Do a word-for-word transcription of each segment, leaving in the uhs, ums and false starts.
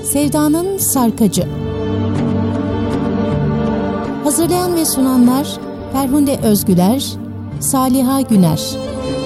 Sevdanın Sarkacı. Hazırlayan ve sunanlar Ferhunde Özgüler, Saliha Güner.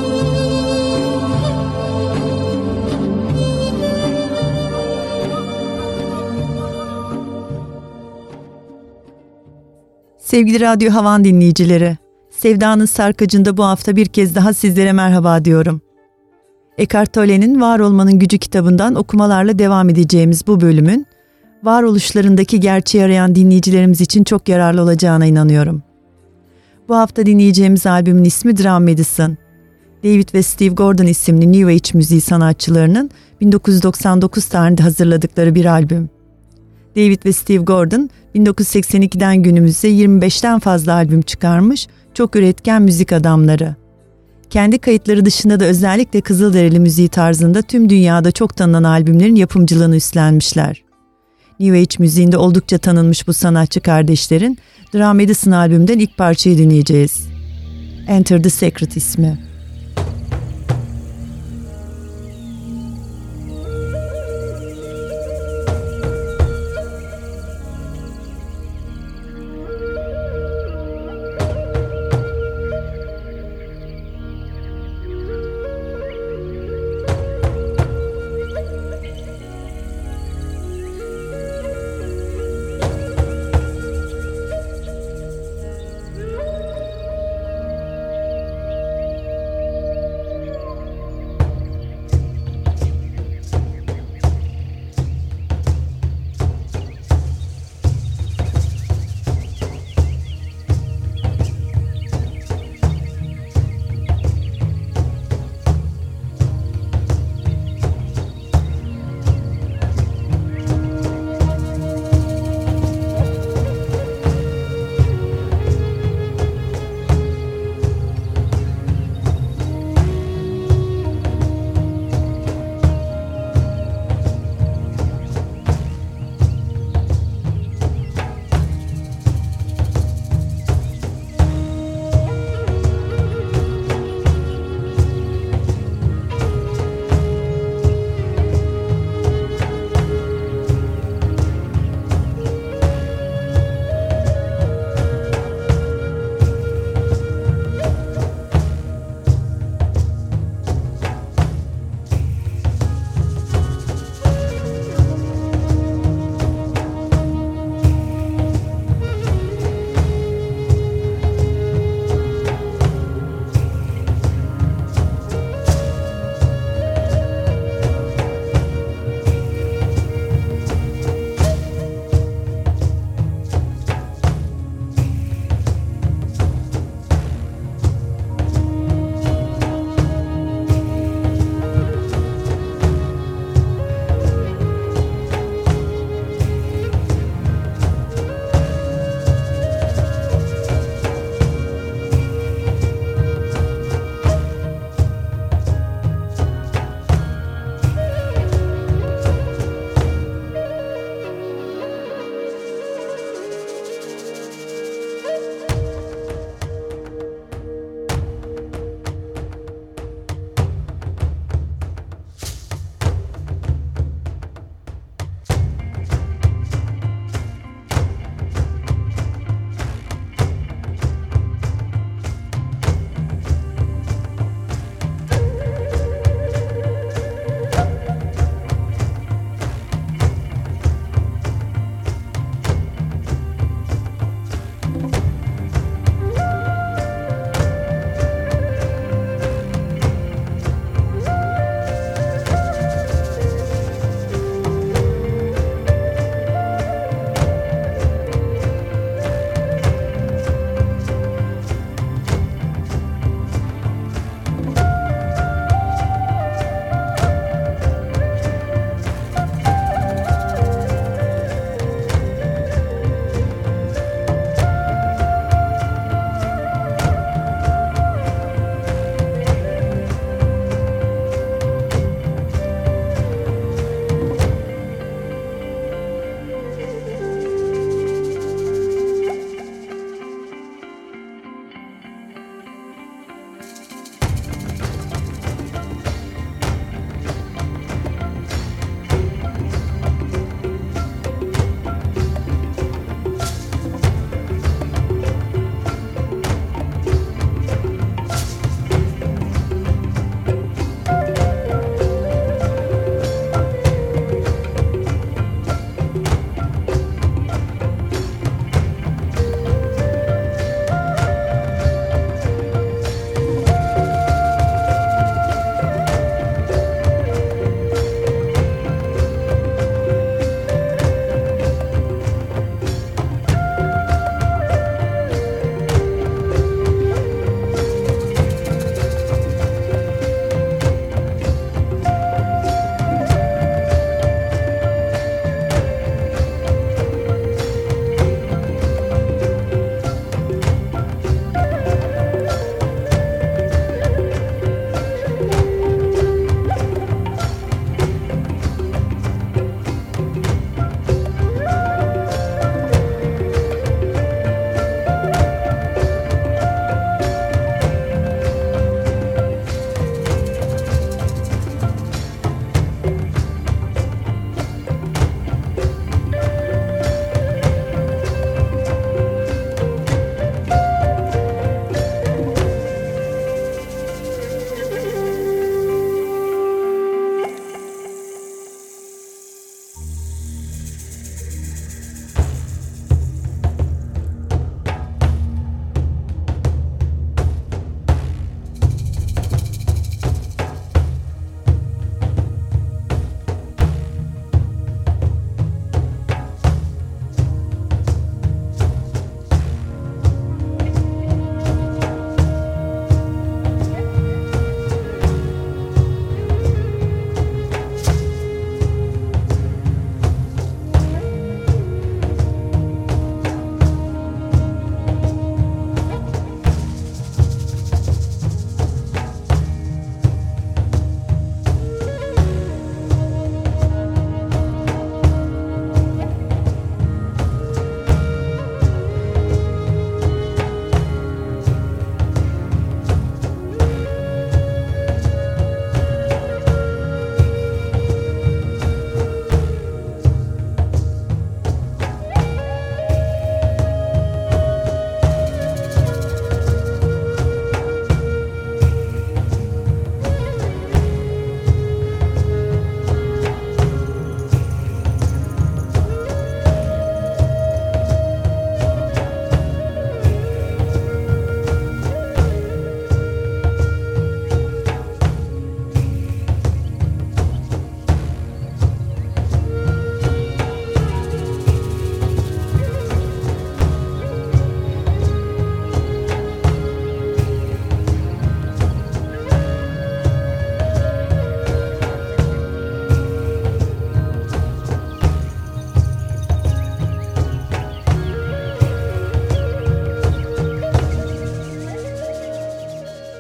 Sevgili Radyo Havan dinleyicileri, Sevdanın Sarkacı'nda bu hafta bir kez daha sizlere merhaba diyorum. Eckhart Tolle'nin Var Olmanın Gücü kitabından okumalarla devam edeceğimiz bu bölümün, varoluşlarındaki gerçeği arayan dinleyicilerimiz için çok yararlı olacağına inanıyorum. Bu hafta dinleyeceğimiz albümün ismi Drum Medicine. David ve Steve Gordon isimli New Age müziği sanatçılarının bin dokuz yüz doksan dokuz tarihinde hazırladıkları bir albüm. David ve Steve Gordon bin dokuz yüz seksen ikiden günümüze yirmi beşten fazla albüm çıkarmış, çok üretken müzik adamları. Kendi kayıtları dışında da özellikle Kızılderili müziği tarzında tüm dünyada çok tanınan albümlerin yapımcılığını üstlenmişler. New Age müziğinde oldukça tanınmış bu sanatçı kardeşlerin Drum Medicine albümünden ilk parçayı dinleyeceğiz. Enter the Sacred ismi.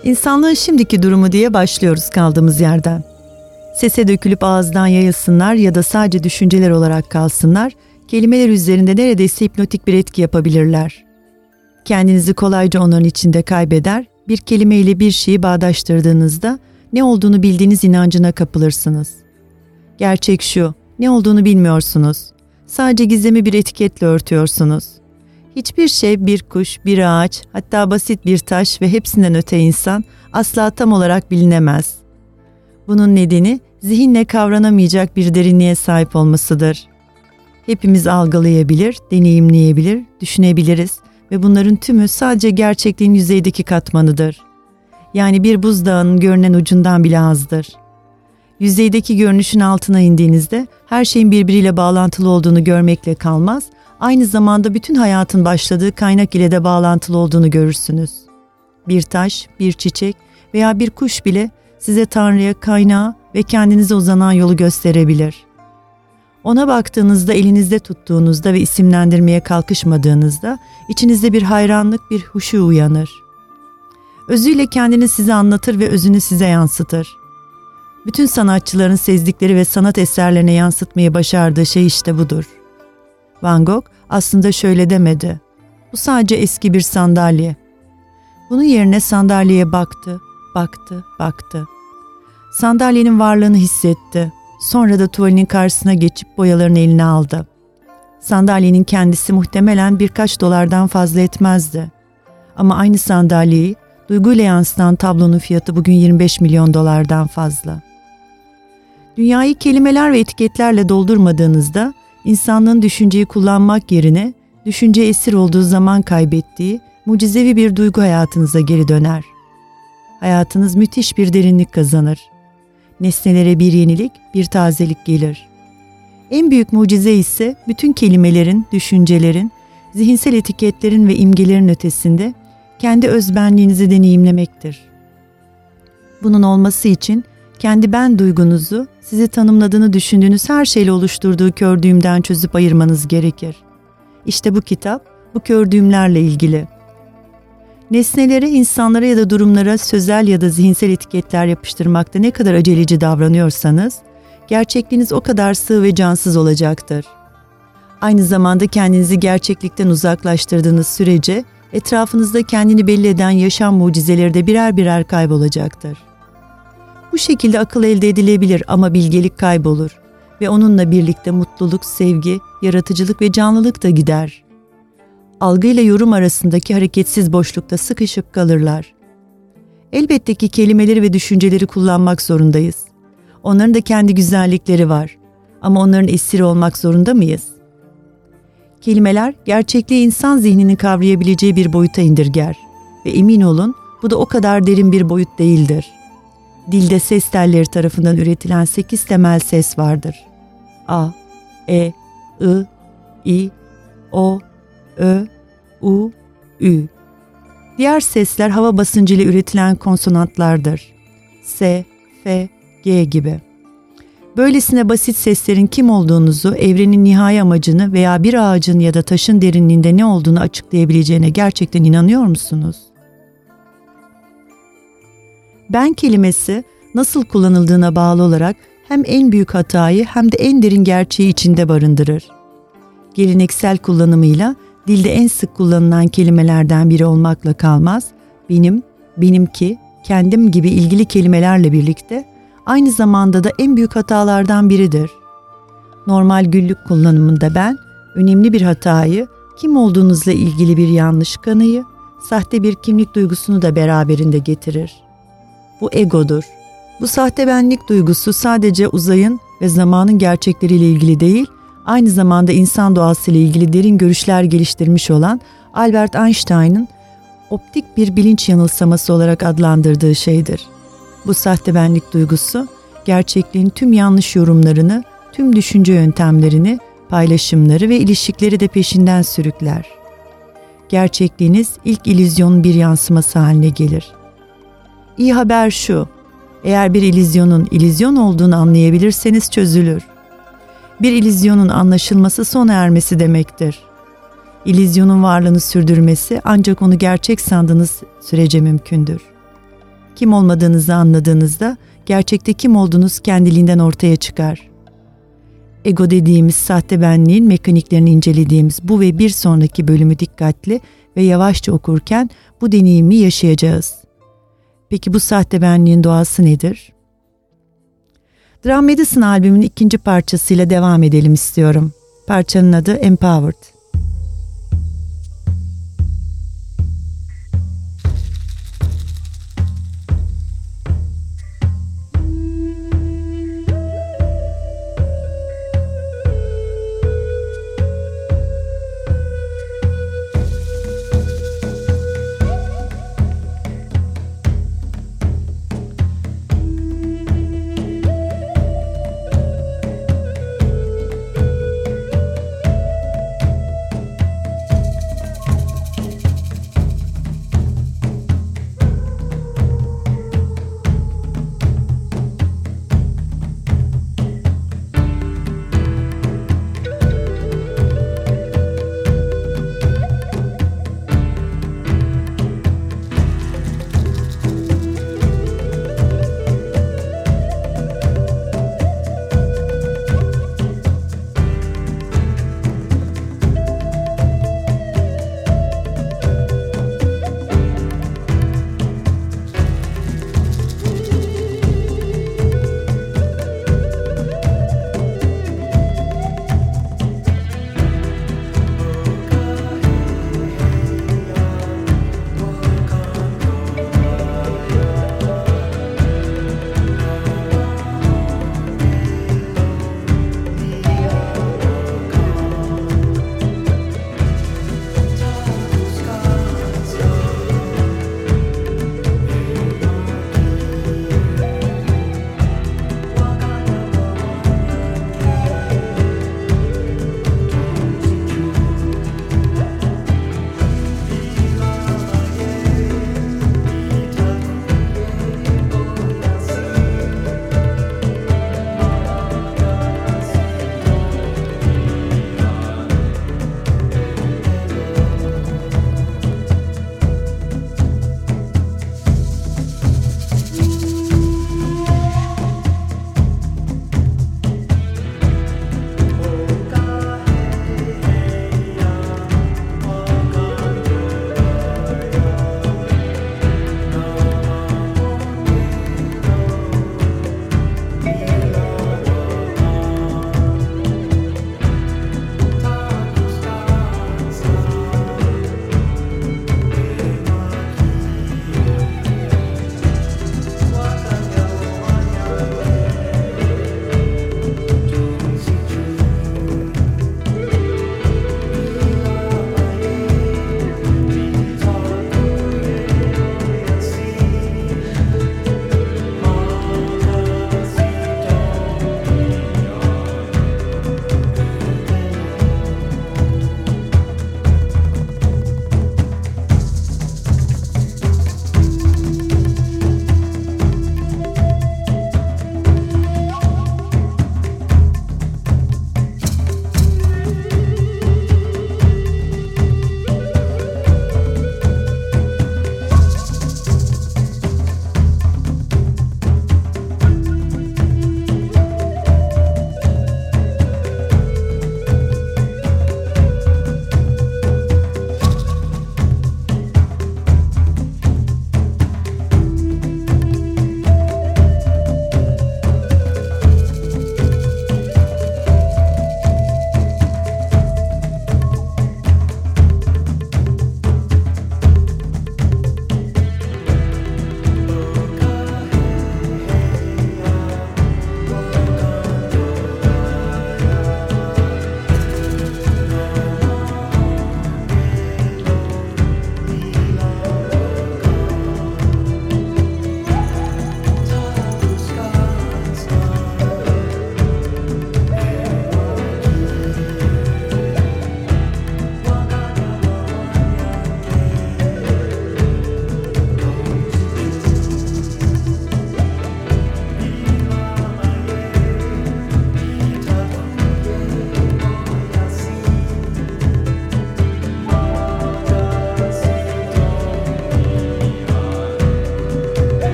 İnsanlığın şimdiki durumu diye başlıyoruz kaldığımız yerden. Sese dökülüp ağızdan yayılsınlar ya da sadece düşünceler olarak kalsınlar, kelimeler üzerinde neredeyse hipnotik bir etki yapabilirler. Kendinizi kolayca onların içinde kaybeder, bir kelimeyle bir şeyi bağdaştırdığınızda ne olduğunu bildiğiniz inancına kapılırsınız. Gerçek şu, ne olduğunu bilmiyorsunuz. Sadece gizemi bir etiketle örtüyorsunuz. Hiçbir şey, bir kuş, bir ağaç, hatta basit bir taş ve hepsinden öte insan asla tam olarak bilinemez. Bunun nedeni zihinle kavranamayacak bir derinliğe sahip olmasıdır. Hepimiz algılayabilir, deneyimleyebilir, düşünebiliriz ve bunların tümü sadece gerçekliğin yüzeydeki katmanıdır. Yani bir buzdağının görünen ucundan bile azdır. Yüzeydeki görünüşün altına indiğinizde her şeyin birbiriyle bağlantılı olduğunu görmekle kalmaz, aynı zamanda bütün hayatın başladığı kaynak ile de bağlantılı olduğunu görürsünüz. Bir taş, bir çiçek veya bir kuş bile size Tanrı'ya, kaynağı ve kendinize uzanan yolu gösterebilir. Ona baktığınızda, elinizde tuttuğunuzda ve isimlendirmeye kalkışmadığınızda içinizde bir hayranlık, bir huşu uyanır. Özüyle kendini size anlatır ve özünü size yansıtır. Bütün sanatçıların sezdikleri ve sanat eserlerine yansıtmayı başardığı şey işte budur. Van Gogh aslında şöyle demedi. Bu sadece eski bir sandalye. Bunun yerine sandalyeye baktı, baktı, baktı. Sandalyenin varlığını hissetti. Sonra da tuvalinin karşısına geçip boyalarını eline aldı. Sandalyenin kendisi muhtemelen birkaç dolardan fazla etmezdi. Ama aynı sandalyeyi duyguyla yansıtan tablonun fiyatı bugün yirmi beş milyon dolardan fazla. Dünyayı kelimeler ve etiketlerle doldurmadığınızda insanlığın düşünceyi kullanmak yerine düşünce esir olduğu zaman kaybettiği mucizevi bir duygu hayatınıza geri döner. Hayatınız müthiş bir derinlik kazanır. Nesnelere bir yenilik, bir tazelik gelir. En büyük mucize ise bütün kelimelerin, düşüncelerin, zihinsel etiketlerin ve imgelerin ötesinde kendi özbenliğinizi deneyimlemektir. Bunun olması için kendi ben duygunuzu, sizi tanımladığını düşündüğünüz her şeyle oluşturduğu kör düğümden çözüp ayırmanız gerekir. İşte bu kitap, bu kör düğümlerle ilgili. Nesnelere, insanlara ya da durumlara sözel ya da zihinsel etiketler yapıştırmakta ne kadar aceleci davranıyorsanız, gerçekliğiniz o kadar sığ ve cansız olacaktır. Aynı zamanda kendinizi gerçeklikten uzaklaştırdığınız sürece, etrafınızda kendini belli eden yaşam mucizeleri de birer birer kaybolacaktır. Bu şekilde akıl elde edilebilir ama bilgelik kaybolur ve onunla birlikte mutluluk, sevgi, yaratıcılık ve canlılık da gider. Algı ile yorum arasındaki hareketsiz boşlukta sıkışıp kalırlar. Elbette ki kelimeleri ve düşünceleri kullanmak zorundayız. Onların da kendi güzellikleri var. Ama onların esiri olmak zorunda mıyız? Kelimeler, gerçekliği insan zihninin kavrayabileceği bir boyuta indirger. Ve emin olun, bu da o kadar derin bir boyut değildir. Dilde ses telleri tarafından üretilen sekiz temel ses vardır. A, E, I, I, O, Ö, U, Ü. Diğer sesler hava basıncıyla üretilen konsonantlardır. S, F, G gibi. Böylesine basit seslerin kim olduğunuzu, evrenin nihai amacını veya bir ağacın ya da taşın derinliğinde ne olduğunu açıklayabileceğine gerçekten inanıyor musunuz? Ben kelimesi nasıl kullanıldığına bağlı olarak hem en büyük hatayı hem de en derin gerçeği içinde barındırır. Geleneksel kullanımıyla dilde en sık kullanılan kelimelerden biri olmakla kalmaz, benim, benimki, kendim gibi ilgili kelimelerle birlikte aynı zamanda da en büyük hatalardan biridir. Normal günlük kullanımında ben, önemli bir hatayı, kim olduğunuzla ilgili bir yanlış kanıyı, sahte bir kimlik duygusunu da beraberinde getirir. Bu egodur. Bu sahte benlik duygusu sadece uzayın ve zamanın gerçekleriyle ilgili değil, aynı zamanda insan doğasıyla ilgili derin görüşler geliştirmiş olan Albert Einstein'ın optik bir bilinç yanılsaması olarak adlandırdığı şeydir. Bu sahte benlik duygusu, gerçekliğin tüm yanlış yorumlarını, tüm düşünce yöntemlerini, paylaşımları ve ilişkileri de peşinden sürükler. Gerçekliğiniz ilk illüzyonun bir yansıması haline gelir. İyi haber şu, eğer bir illüzyonun illüzyon olduğunu anlayabilirseniz çözülür. Bir illüzyonun anlaşılması sona ermesi demektir. İllüzyonun varlığını sürdürmesi ancak onu gerçek sandığınız sürece mümkündür. Kim olmadığınızı anladığınızda gerçekte kim olduğunuz kendiliğinden ortaya çıkar. Ego dediğimiz sahte benliğin mekaniklerini incelediğimiz bu ve bir sonraki bölümü dikkatli ve yavaşça okurken bu deneyimi yaşayacağız. Peki bu sahte benliğin doğası nedir? Drum Medicine albümünün ikinci parçasıyla devam edelim istiyorum. Parçanın adı Empowered.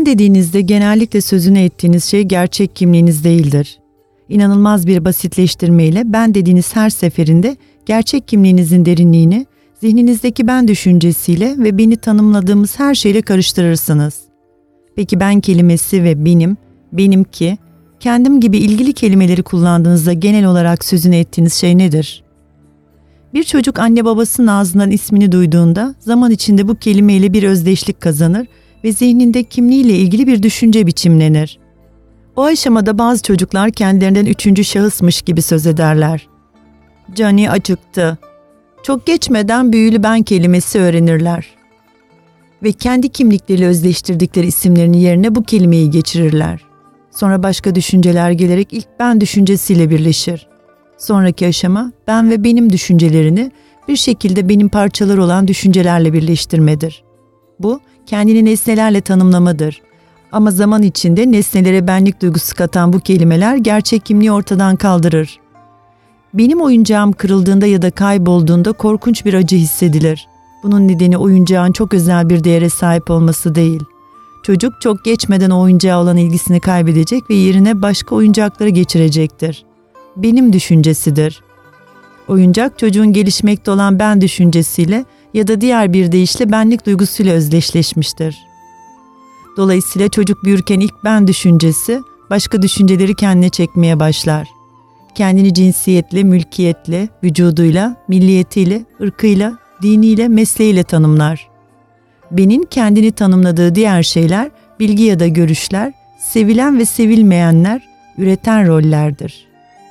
Ben dediğinizde genellikle sözünü ettiğiniz şey gerçek kimliğiniz değildir. İnanılmaz bir basitleştirmeyle ben dediğiniz her seferinde gerçek kimliğinizin derinliğini zihninizdeki ben düşüncesiyle ve beni tanımladığımız her şeyle karıştırırsınız. Peki ben kelimesi ve benim, benimki, kendim gibi ilgili kelimeleri kullandığınızda genel olarak sözünü ettiğiniz şey nedir? Bir çocuk anne babasının ağzından ismini duyduğunda zaman içinde bu kelimeyle bir özdeşlik kazanır ve zihninde kimliğiyle ilgili bir düşünce biçimlenir. O aşamada bazı çocuklar kendilerinden üçüncü şahısmış gibi söz ederler. Johnny acıktı. Çok geçmeden büyülü ben kelimesi öğrenirler. Ve kendi kimlikleriyle özdeştirdikleri isimlerin yerine bu kelimeyi geçirirler. Sonra başka düşünceler gelerek ilk ben düşüncesiyle birleşir. Sonraki aşama ben ve benim düşüncelerini bir şekilde benim parçaları olan düşüncelerle birleştirmedir. Bu kendini nesnelerle tanımlamadır. Ama zaman içinde nesnelere benlik duygusu katan bu kelimeler gerçek kimliği ortadan kaldırır. Benim oyuncağım kırıldığında ya da kaybolduğunda korkunç bir acı hissedilir. Bunun nedeni oyuncağın çok özel bir değere sahip olması değil. Çocuk çok geçmeden o oyuncağa olan ilgisini kaybedecek ve yerine başka oyuncakları geçirecektir. Benim düşüncesidir. Oyuncak çocuğun gelişmekte olan ben düşüncesiyle ya da diğer bir deyişle benlik duygusuyla özdeşleşmiştir. Dolayısıyla çocuk büyürken ilk ben düşüncesi başka düşünceleri kendine çekmeye başlar. Kendini cinsiyetle, mülkiyetle, vücuduyla, milliyetiyle, ırkıyla, diniyle, mesleğiyle tanımlar. Benin kendini tanımladığı diğer şeyler, bilgi ya da görüşler, sevilen ve sevilmeyenler, üreten rollerdir.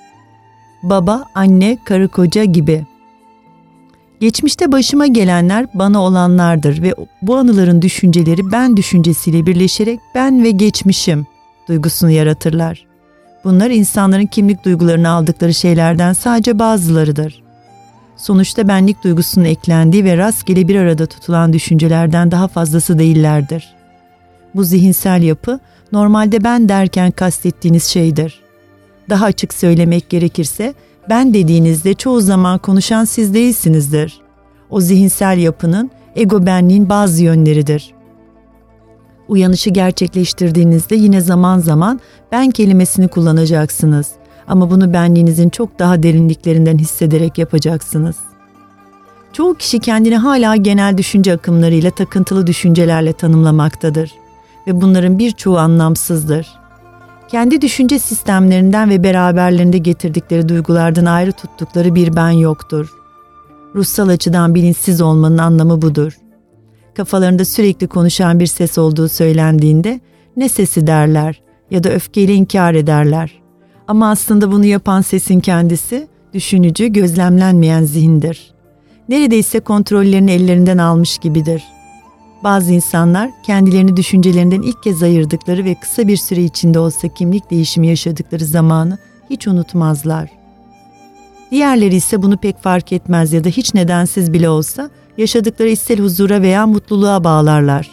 Baba, anne, karı koca gibi. Geçmişte başıma gelenler bana olanlardır ve bu anıların düşünceleri ben düşüncesiyle birleşerek ben ve geçmişim duygusunu yaratırlar. Bunlar insanların kimlik duygularını aldıkları şeylerden sadece bazılarıdır. Sonuçta benlik duygusunun eklendiği ve rastgele bir arada tutulan düşüncelerden daha fazlası değillerdir. Bu zihinsel yapı normalde ben derken kastettiğiniz şeydir. Daha açık söylemek gerekirse ben dediğinizde çoğu zaman konuşan siz değilsinizdir. O zihinsel yapının ego benliğin bazı yönleridir. Uyanışı gerçekleştirdiğinizde yine zaman zaman ben kelimesini kullanacaksınız. Ama bunu benliğinizin çok daha derinliklerinden hissederek yapacaksınız. Çoğu kişi kendini hala genel düşünce akımlarıyla takıntılı düşüncelerle tanımlamaktadır. Ve bunların birçoğu anlamsızdır. Kendi düşünce sistemlerinden ve beraberlerinde getirdikleri duygulardan ayrı tuttukları bir ben yoktur. Ruhsal açıdan bilinçsiz olmanın anlamı budur. Kafalarında sürekli konuşan bir ses olduğu söylendiğinde ne sesi derler ya da öfkeyle inkar ederler. Ama aslında bunu yapan sesin kendisi, düşünücü, gözlemlenmeyen zihindir. Neredeyse kontrollerini ellerinden almış gibidir. Bazı insanlar kendilerini düşüncelerinden ilk kez ayırdıkları ve kısa bir süre içinde olsa kimlik değişimi yaşadıkları zamanı hiç unutmazlar. Diğerleri ise bunu pek fark etmez ya da hiç nedensiz bile olsa yaşadıkları içsel huzura veya mutluluğa bağlarlar.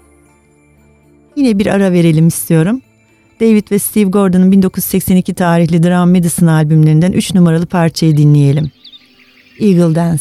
Yine bir ara verelim istiyorum. David ve Steve Gordon'un bin dokuz yüz seksen iki tarihli Drum Medicine albümlerinden üç numaralı parçayı dinleyelim. Eagle Dance.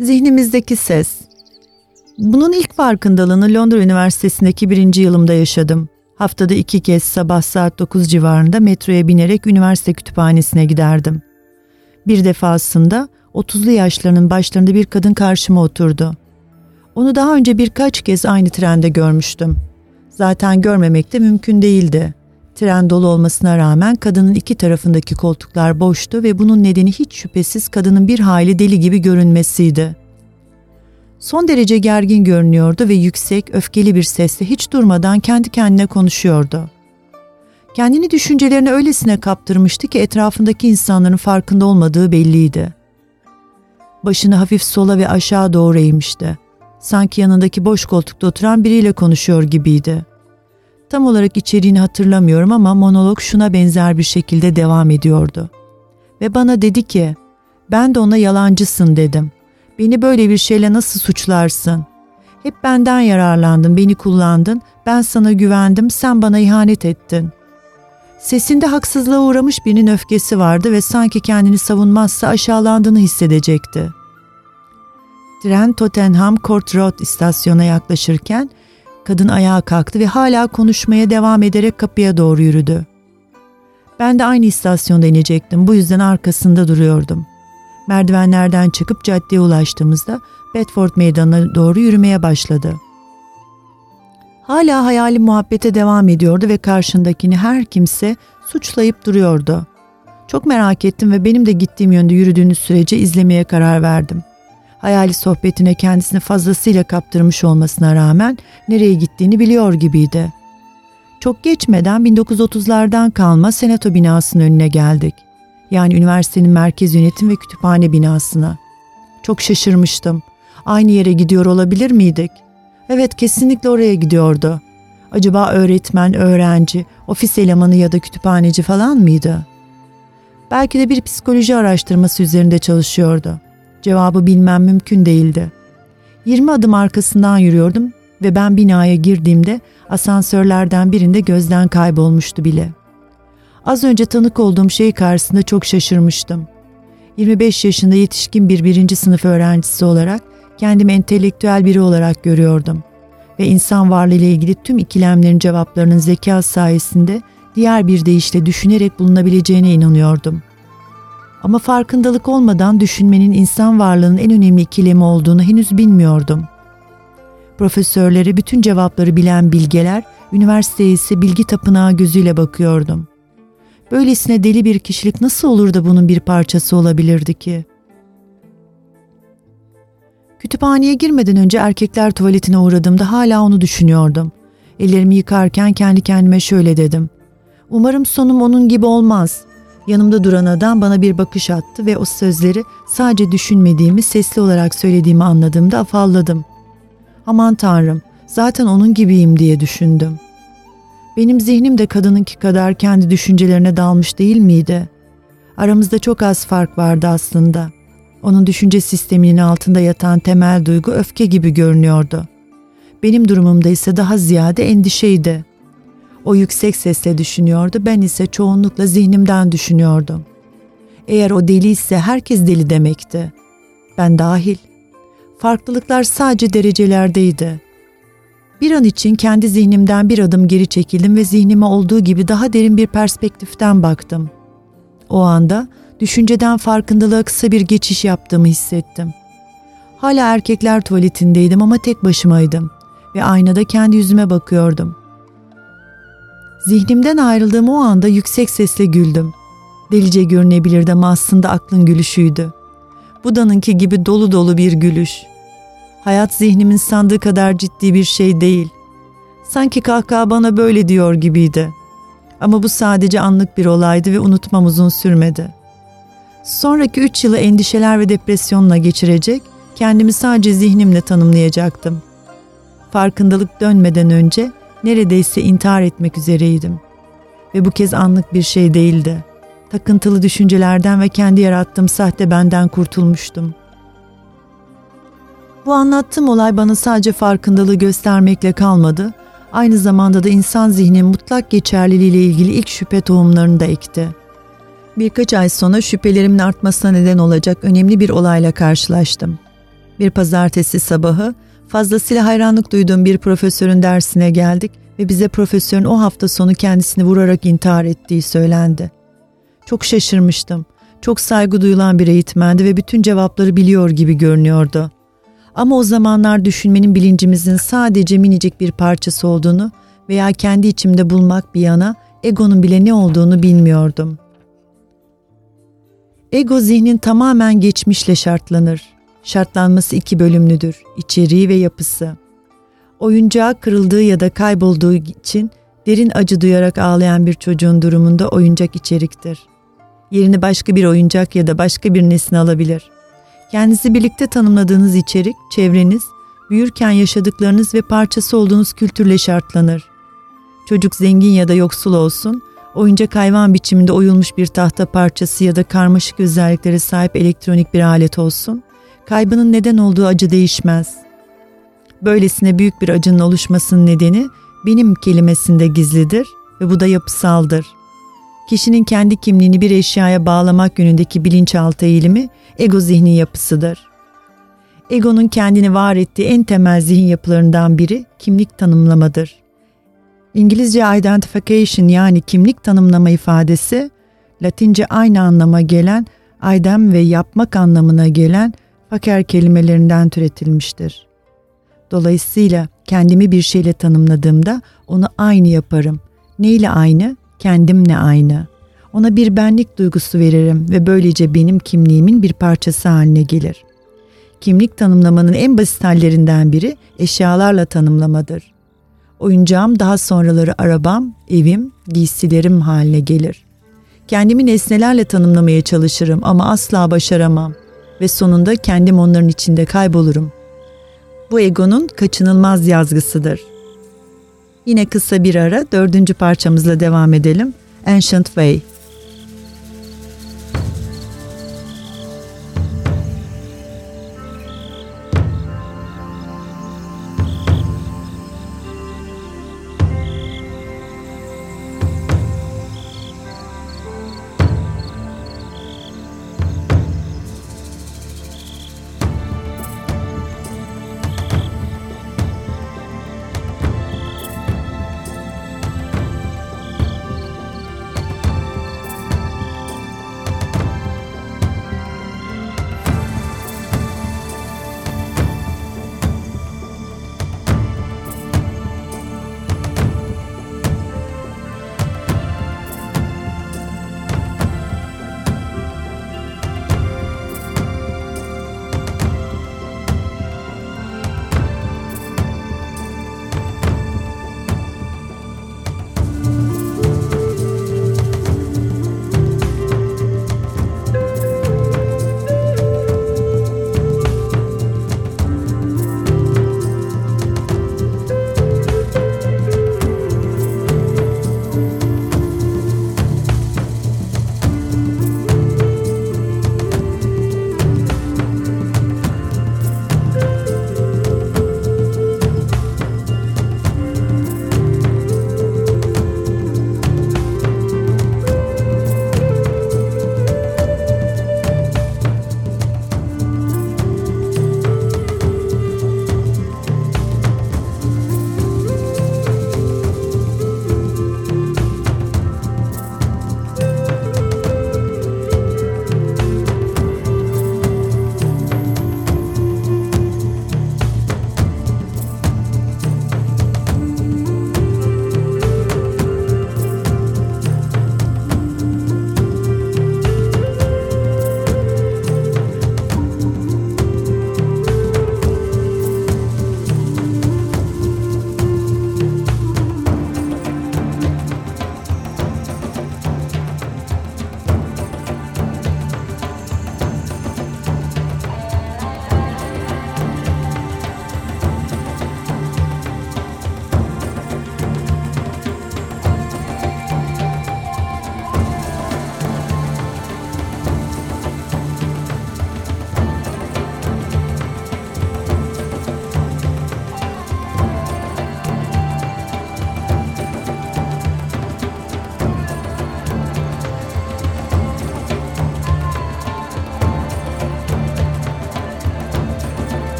Zihnimizdeki ses. Bunun ilk farkındalığını Londra Üniversitesi'ndeki birinci yılımda yaşadım. Haftada iki kez sabah saat dokuz civarında metroya binerek üniversite kütüphanesine giderdim. Bir defasında otuzlu yaşlarının başlarında bir kadın karşıma oturdu. Onu daha önce birkaç kez aynı trende görmüştüm. Zaten görmemek de mümkün değildi. Tren dolu olmasına rağmen kadının iki tarafındaki koltuklar boştu ve bunun nedeni hiç şüphesiz kadının bir hayli deli gibi görünmesiydi. Son derece gergin görünüyordu ve yüksek, öfkeli bir sesle hiç durmadan kendi kendine konuşuyordu. Kendini düşüncelerine öylesine kaptırmıştı ki etrafındaki insanların farkında olmadığı belliydi. Başını hafif sola ve aşağı doğru eğmişti. Sanki yanındaki boş koltukta oturan biriyle konuşuyor gibiydi. Tam olarak içeriğini hatırlamıyorum ama monolog şuna benzer bir şekilde devam ediyordu. Ve bana dedi ki, ben de ona yalancısın dedim. Beni böyle bir şeyle nasıl suçlarsın? Hep benden yararlandın, beni kullandın, ben sana güvendim, sen bana ihanet ettin. Sesinde haksızlığa uğramış birinin öfkesi vardı ve sanki kendini savunmazsa aşağılandığını hissedecekti. Tren Tottenham Court Road istasyona yaklaşırken kadın ayağa kalktı ve hala konuşmaya devam ederek kapıya doğru yürüdü. Ben de aynı istasyonda inecektim, bu yüzden arkasında duruyordum. Merdivenlerden çıkıp caddeye ulaştığımızda Bedford Meydanı'na doğru yürümeye başladı. Hala hayali muhabbete devam ediyordu ve karşındakini her kimse suçlayıp duruyordu. Çok merak ettim ve benim de gittiğim yönde yürüdüğünüz sürece izlemeye karar verdim. Hayali sohbetine kendisini fazlasıyla kaptırmış olmasına rağmen nereye gittiğini biliyor gibiydi. Çok geçmeden bin dokuz yüz otuzlardan kalma Senato binasının önüne geldik. Yani üniversitenin merkez yönetim ve kütüphane binasına. Çok şaşırmıştım. Aynı yere gidiyor olabilir miydik? Evet, kesinlikle oraya gidiyordu. Acaba öğretmen, öğrenci, ofis elemanı ya da kütüphaneci falan mıydı? Belki de bir psikoloji araştırması üzerinde çalışıyordu. Cevabı bilmem mümkün değildi. yirmi adım arkasından yürüyordum ve ben binaya girdiğimde asansörlerden birinde gözden kaybolmuştu bile. Az önce tanık olduğum şey karşısında çok şaşırmıştım. yirmi beş yaşında yetişkin bir birinci sınıf öğrencisi olarak kendimi entelektüel biri olarak görüyordum. Ve insan varlığı ile ilgili tüm ikilemlerin cevaplarının zeka sayesinde diğer bir deyişle düşünerek bulunabileceğine inanıyordum. Ama farkındalık olmadan düşünmenin insan varlığının en önemli ikilemi olduğunu henüz bilmiyordum. Profesörlere bütün cevapları bilen bilgeler, üniversiteye ise bilgi tapınağı gözüyle bakıyordum. Böylesine deli bir kişilik nasıl olur da bunun bir parçası olabilirdi ki? Kütüphaneye girmeden önce erkekler tuvaletine uğradığımda hala onu düşünüyordum. Ellerimi yıkarken kendi kendime şöyle dedim. Umarım sonum onun gibi olmaz. Yanımda duran adam bana bir bakış attı ve o sözleri sadece düşünmediğimi, sesli olarak söylediğimi anladığımda afalladım. Aman Tanrım, zaten onun gibiyim diye düşündüm. Benim zihnim de kadınınki kadar kendi düşüncelerine dalmış değil miydi? Aramızda çok az fark vardı aslında. Onun düşünce sisteminin altında yatan temel duygu öfke gibi görünüyordu. Benim durumumda ise daha ziyade endişeydi. O yüksek sesle düşünüyordu, ben ise çoğunlukla zihnimden düşünüyordum. Eğer o deli ise herkes deli demekti. Ben dahil. Farklılıklar sadece derecelerdeydi. Bir an için kendi zihnimden bir adım geri çekildim ve zihnime olduğu gibi daha derin bir perspektiften baktım. O anda düşünceden farkındalığa kısa bir geçiş yaptığımı hissettim. Hala erkekler tuvaletindeydim ama tek başımaydım ve aynada kendi yüzüme bakıyordum. Zihnimden ayrıldığım o anda yüksek sesle güldüm. Delice görünebilirdi ama aslında aklın gülüşüydü. Buda'nınki gibi dolu dolu bir gülüş. Hayat zihnimin sandığı kadar ciddi bir şey değil. Sanki kahkaha bana böyle diyor gibiydi. Ama bu sadece anlık bir olaydı ve unutmam uzun sürmedi. Sonraki üç yılı endişeler ve depresyonla geçirecek, kendimi sadece zihnimle tanımlayacaktım. Farkındalık dönmeden önce neredeyse intihar etmek üzereydim. Ve bu kez anlık bir şey değildi. Takıntılı düşüncelerden ve kendi yarattığım sahte benden kurtulmuştum. Bu anlattığım olay bana sadece farkındalığı göstermekle kalmadı, aynı zamanda da insan zihninin mutlak geçerliliğiyle ilgili ilk şüphe tohumlarını da ekti. Birkaç ay sonra şüphelerimin artmasına neden olacak önemli bir olayla karşılaştım. Bir pazartesi sabahı fazlasıyla hayranlık duyduğum bir profesörün dersine geldik ve bize profesörün o hafta sonu kendisini vurarak intihar ettiği söylendi. Çok şaşırmıştım. Çok saygı duyulan bir eğitmendi ve bütün cevapları biliyor gibi görünüyordu. Ama o zamanlar düşünmenin bilincimizin sadece minicik bir parçası olduğunu veya kendi içimde bulmak bir yana egonun bile ne olduğunu bilmiyordum. Ego zihnin tamamen geçmişle şartlanır. Şartlanması iki bölümlüdür, içeriği ve yapısı. Oyuncağı kırıldığı ya da kaybolduğu için derin acı duyarak ağlayan bir çocuğun durumunda oyuncak içeriktir. Yerini başka bir oyuncak ya da başka bir nesne alabilir. Kendinizi birlikte tanımladığınız içerik, çevreniz, büyürken yaşadıklarınız ve parçası olduğunuz kültürle şartlanır. Çocuk zengin ya da yoksul olsun, oyuncak hayvan biçiminde oyulmuş bir tahta parçası ya da karmaşık özelliklere sahip elektronik bir alet olsun, kaybının neden olduğu acı değişmez. Böylesine büyük bir acının oluşmasının nedeni benim kelimesinde gizlidir ve bu da yapısaldır. Kişinin kendi kimliğini bir eşyaya bağlamak yönündeki bilinçaltı eğilimi ego zihni yapısıdır. Egonun kendini var ettiği en temel zihin yapılarından biri kimlik tanımlamadır. İngilizce identification yani kimlik tanımlama ifadesi, Latince aynı anlama gelen aidem ve yapmak anlamına gelen faker kelimelerinden türetilmiştir. Dolayısıyla kendimi bir şeyle tanımladığımda onu aynı yaparım. Neyle aynı? Kendimle aynı. Ona bir benlik duygusu veririm ve böylece benim kimliğimin bir parçası haline gelir. Kimlik tanımlamanın en basit hallerinden biri eşyalarla tanımlamadır. Oyuncağım daha sonraları arabam, evim, giysilerim haline gelir. Kendimi nesnelerle tanımlamaya çalışırım ama asla başaramam ve sonunda kendim onların içinde kaybolurum. Bu egonun kaçınılmaz yazgısıdır. Yine kısa bir ara dördüncü parçamızla devam edelim. Ancient Way.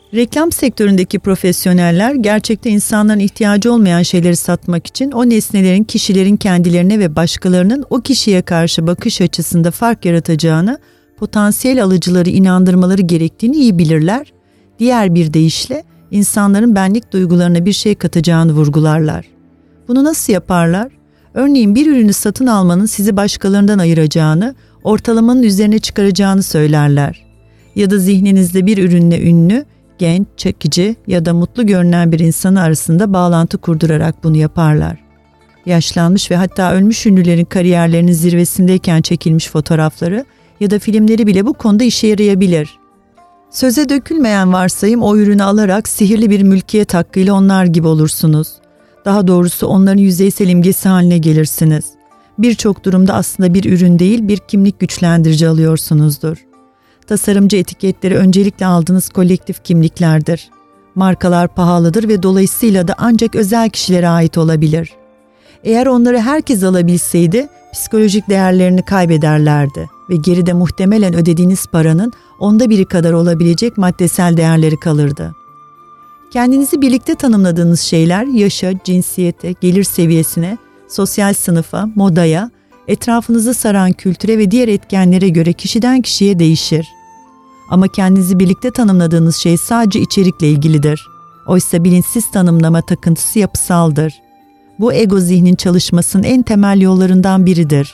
Reklam sektöründeki profesyoneller gerçekte insanların ihtiyacı olmayan şeyleri satmak için o nesnelerin kişilerin kendilerine ve başkalarının o kişiye karşı bakış açısında fark yaratacağını, potansiyel alıcıları inandırmaları gerektiğini iyi bilirler. Diğer bir deyişle insanların benlik duygularına bir şey katacağını vurgularlar. Bunu nasıl yaparlar? Örneğin bir ürünü satın almanın sizi başkalarından ayıracağını, ortalamanın üzerine çıkaracağını söylerler. Ya da zihninizde bir ürünle ünlü, genç, çekici ya da mutlu görünen bir insan arasında bağlantı kurdurarak bunu yaparlar. Yaşlanmış ve hatta ölmüş ünlülerin kariyerlerinin zirvesindeyken çekilmiş fotoğrafları ya da filmleri bile bu konuda işe yarayabilir. Söze dökülmeyen varsayım o ürünü alarak sihirli bir mülkiyet hakkıyla onlar gibi olursunuz. Daha doğrusu onların yüzeysel imgesi haline gelirsiniz. Birçok durumda aslında bir ürün değil bir kimlik güçlendirici alıyorsunuzdur. Tasarımcı etiketleri öncelikle aldığınız kolektif kimliklerdir. Markalar pahalıdır ve dolayısıyla da ancak özel kişilere ait olabilir. Eğer onları herkes alabilseydi psikolojik değerlerini kaybederlerdi ve geride muhtemelen ödediğiniz paranın onda biri kadar olabilecek maddesel değerleri kalırdı. Kendinizi birlikte tanımladığınız şeyler yaşa, cinsiyete, gelir seviyesine, sosyal sınıfa, modaya, etrafınızı saran kültüre ve diğer etkenlere göre kişiden kişiye değişir. Ama kendinizi birlikte tanımladığınız şey sadece içerikle ilgilidir. Oysa bilinçsiz tanımlama takıntısı yapısaldır. Bu ego zihnin çalışmasının en temel yollarından biridir.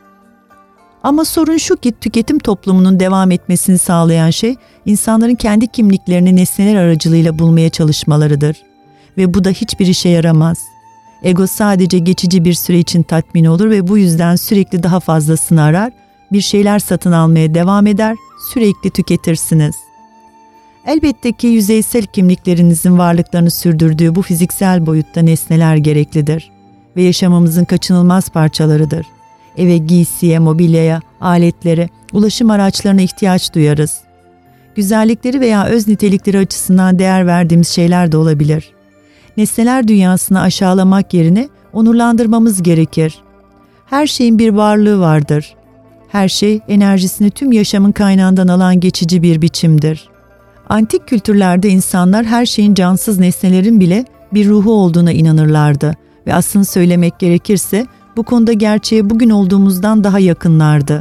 Ama sorun şu ki tüketim toplumunun devam etmesini sağlayan şey insanların kendi kimliklerini nesneler aracılığıyla bulmaya çalışmalarıdır. Ve bu da hiçbir işe yaramaz. Ego sadece geçici bir süre için tatmin olur ve bu yüzden sürekli daha fazlasını arar, bir şeyler satın almaya devam eder, sürekli tüketirsiniz. Elbette ki yüzeysel kimliklerinizin varlıklarını sürdürdüğü bu fiziksel boyutta nesneler gereklidir ve yaşamımızın kaçınılmaz parçalarıdır. Eve giysiye, mobilyaya, aletlere, ulaşım araçlarına ihtiyaç duyarız. Güzellikleri veya öz nitelikleri açısından değer verdiğimiz şeyler de olabilir. Nesneler dünyasını aşağılamak yerine onurlandırmamız gerekir. Her şeyin bir varlığı vardır. Her şey enerjisini tüm yaşamın kaynağından alan geçici bir biçimdir. Antik kültürlerde insanlar her şeyin cansız nesnelerin bile bir ruhu olduğuna inanırlardı ve aslını söylemek gerekirse bu konuda gerçeğe bugün olduğumuzdan daha yakınlardı.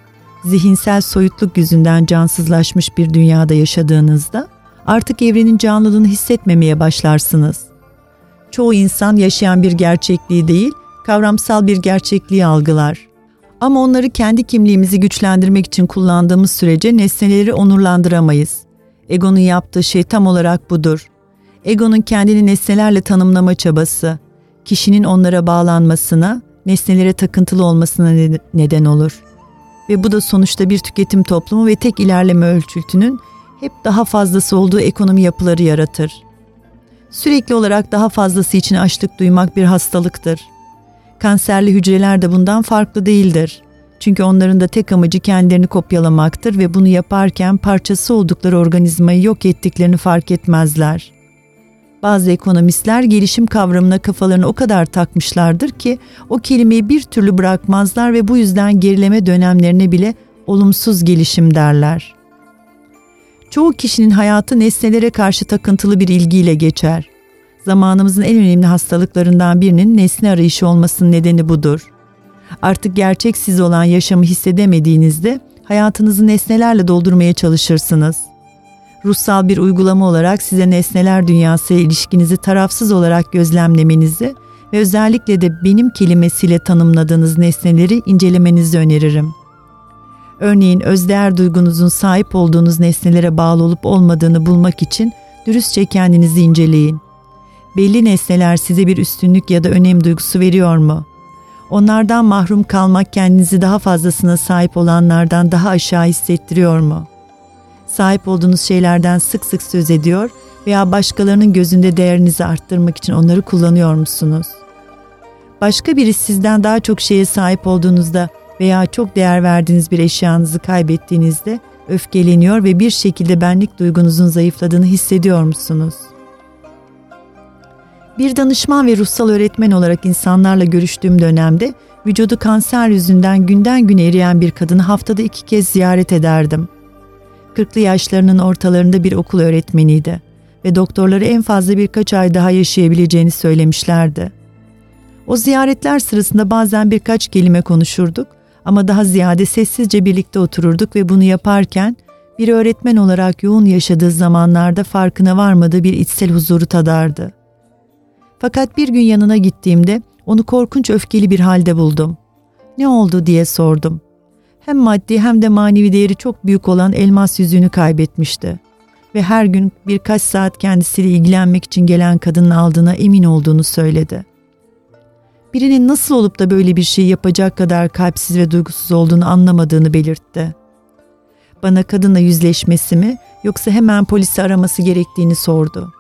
Zihinsel soyutluk yüzünden cansızlaşmış bir dünyada yaşadığınızda artık evrenin canlılığını hissetmemeye başlarsınız. Çoğu insan yaşayan bir gerçekliği değil, kavramsal bir gerçekliği algılar. Ama onları kendi kimliğimizi güçlendirmek için kullandığımız sürece nesneleri onurlandıramayız. Egonun yaptığı şey tam olarak budur. Egonun kendini nesnelerle tanımlama çabası, kişinin onlara bağlanmasına, nesnelere takıntılı olmasına neden olur. Ve bu da sonuçta bir tüketim toplumu ve tek ilerleme ölçütünün hep daha fazlası olduğu ekonomi yapıları yaratır. Sürekli olarak daha fazlası için açlık duymak bir hastalıktır. Kanserli hücreler de bundan farklı değildir. Çünkü onların da tek amacı kendilerini kopyalamaktır ve bunu yaparken parçası oldukları organizmayı yok ettiklerini fark etmezler. Bazı ekonomistler gelişim kavramına kafalarını o kadar takmışlardır ki o kelimeyi bir türlü bırakmazlar ve bu yüzden gerileme dönemlerine bile olumsuz gelişim derler. Çoğu kişinin hayatı nesnelere karşı takıntılı bir ilgiyle geçer. Zamanımızın en önemli hastalıklarından birinin nesne arayışı olmasının nedeni budur. Artık gerçeksiz olan yaşamı hissedemediğinizde hayatınızı nesnelerle doldurmaya çalışırsınız. Ruhsal bir uygulama olarak size nesneler dünyasıyla ilişkinizi tarafsız olarak gözlemlemenizi ve özellikle de benim kelimesiyle tanımladığınız nesneleri incelemenizi öneririm. Örneğin özdeğer duygunuzun sahip olduğunuz nesnelere bağlı olup olmadığını bulmak için dürüstçe kendinizi inceleyin. Belli nesneler size bir üstünlük ya da önem duygusu veriyor mu? Onlardan mahrum kalmak kendinizi daha fazlasına sahip olanlardan daha aşağı hissettiriyor mu? Sahip olduğunuz şeylerden sık sık söz ediyor veya başkalarının gözünde değerinizi arttırmak için onları kullanıyor musunuz? Başka biri sizden daha çok şeye sahip olduğunuzda veya çok değer verdiğiniz bir eşyanızı kaybettiğinizde öfkeleniyor ve bir şekilde benlik duygunuzun zayıfladığını hissediyor musunuz? Bir danışman ve ruhsal öğretmen olarak insanlarla görüştüğüm dönemde vücudu kanser yüzünden günden güne eriyen bir kadını haftada iki kez ziyaret ederdim. Kırklı yaşlarının ortalarında bir okul öğretmeniydi ve doktorları en fazla birkaç ay daha yaşayabileceğini söylemişlerdi. O ziyaretler sırasında bazen birkaç kelime konuşurduk ama daha ziyade sessizce birlikte otururduk ve bunu yaparken bir öğretmen olarak yoğun yaşadığı zamanlarda farkına varmadığı bir içsel huzuru tadardı. Fakat bir gün yanına gittiğimde onu korkunç öfkeli bir halde buldum. "Ne oldu?" diye sordum. Hem maddi hem de manevi değeri çok büyük olan elmas yüzüğünü kaybetmişti ve her gün birkaç saat kendisiyle ilgilenmek için gelen kadının aldığına emin olduğunu söyledi. Birinin nasıl olup da böyle bir şey yapacak kadar kalpsiz ve duygusuz olduğunu anlamadığını belirtti. Bana kadınla yüzleşmesi mi yoksa hemen polisi araması gerektiğini sordu.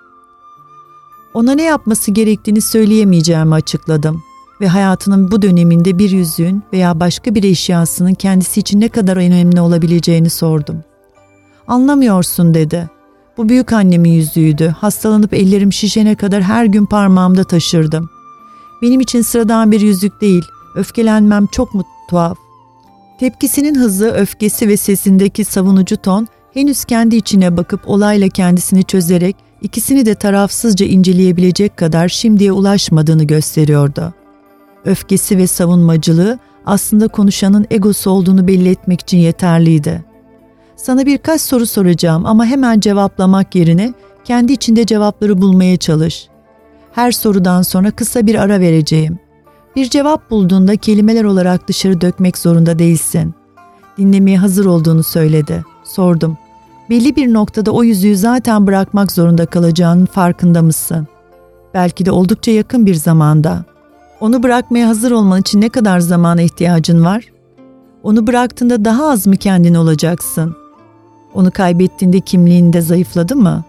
Ona ne yapması gerektiğini söyleyemeyeceğimi açıkladım ve hayatının bu döneminde bir yüzüğün veya başka bir eşyasının kendisi için ne kadar önemli olabileceğini sordum. "Anlamıyorsun," dedi. "Bu büyük annemin yüzüğüydü. Hastalanıp ellerim şişene kadar her gün parmağımda taşırdım. Benim için sıradan bir yüzük değil, öfkelenmem çok mu tuhaf?" Tepkisinin hızı, öfkesi ve sesindeki savunucu ton henüz kendi içine bakıp olayla kendisini çözerek ikisini de tarafsızca inceleyebilecek kadar şimdiye ulaşmadığını gösteriyordu. Öfkesi ve savunmacılığı aslında konuşanın egosu olduğunu belli etmek için yeterliydi. "Sana birkaç soru soracağım ama hemen cevaplamak yerine kendi içinde cevapları bulmaya çalış. Her sorudan sonra kısa bir ara vereceğim. Bir cevap bulduğunda kelimeler olarak dışarı dökmek zorunda değilsin." Dinlemeye hazır olduğunu söyledi. Sordum. "Belli bir noktada o yüzüğü zaten bırakmak zorunda kalacağının farkında mısın? Belki de oldukça yakın bir zamanda. Onu bırakmaya hazır olman için ne kadar zamana ihtiyacın var? Onu bıraktığında daha az mı kendin olacaksın? Onu kaybettiğinde kimliğin de zayıfladı mı?"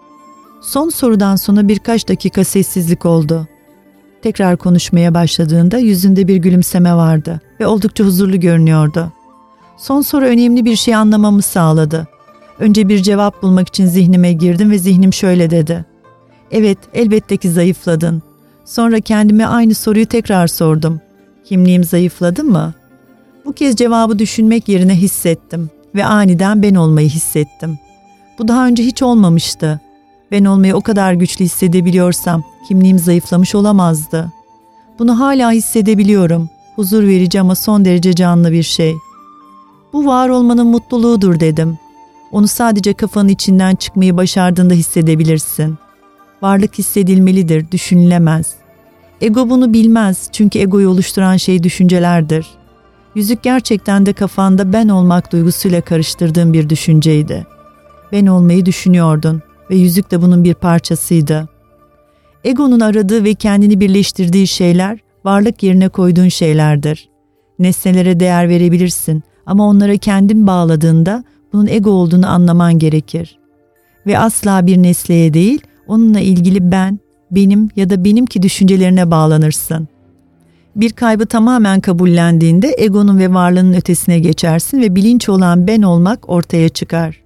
Son sorudan sonra birkaç dakika sessizlik oldu. Tekrar konuşmaya başladığında yüzünde bir gülümseme vardı ve oldukça huzurlu görünüyordu. Son soru önemli bir şey anlamamı sağladı. Önce bir cevap bulmak için zihnime girdim ve zihnim şöyle dedi. "Evet, elbette ki zayıfladın." Sonra kendime aynı soruyu tekrar sordum. "Kimliğim zayıfladı mı?" Bu kez cevabı düşünmek yerine hissettim ve aniden ben olmayı hissettim. Bu daha önce hiç olmamıştı. Ben olmayı o kadar güçlü hissedebiliyorsam kimliğim zayıflamış olamazdı. Bunu hala hissedebiliyorum. Huzur verici ama son derece canlı bir şey. "Bu var olmanın mutluluğudur," dedim. "Onu sadece kafanın içinden çıkmayı başardığında hissedebilirsin. Varlık hissedilmelidir, düşünülemez. Ego bunu bilmez çünkü egoyu oluşturan şey düşüncelerdir. Yüzük gerçekten de kafanda ben olmak duygusuyla karıştırdığın bir düşünceydi. Ben olmayı düşünüyordun ve yüzük de bunun bir parçasıydı. Egonun aradığı ve kendini birleştirdiği şeyler, varlık yerine koyduğun şeylerdir. Nesnelere değer verebilirsin ama onlara kendin bağladığında bunun ego olduğunu anlaman gerekir. Ve asla bir nesneye değil, onunla ilgili ben, benim ya da benimki düşüncelerine bağlanırsın. Bir kaybı tamamen kabullendiğinde egonun ve varlığının ötesine geçersin ve bilinç olan ben olmak ortaya çıkar.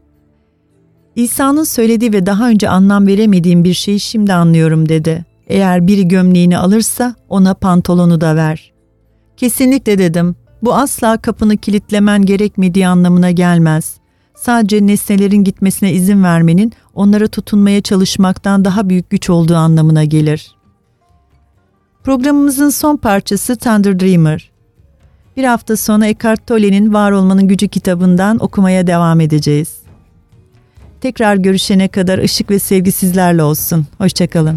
İsa'nın söylediği ve daha önce anlam veremediğim bir şeyi şimdi anlıyorum," dedi. "Eğer biri gömleğini alırsa ona pantolonu da ver." "Kesinlikle," dedim. "Bu asla kapını kilitlemen gerekmediği anlamına gelmez. Sadece nesnelerin gitmesine izin vermenin onlara tutunmaya çalışmaktan daha büyük güç olduğu anlamına gelir." Programımızın son parçası Thunder Dreamer. Bir hafta sonra Eckhart Tolle'nin Var Olmanın Gücü kitabından okumaya devam edeceğiz. Tekrar görüşene kadar ışık ve sevgi sizlerle olsun. Hoşça kalın.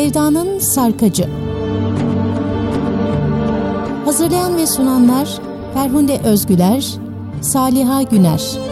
Sevdanın Sarkacı. Hazırlayan ve sunanlar Ferhunde Özgüler, Saliha Güner.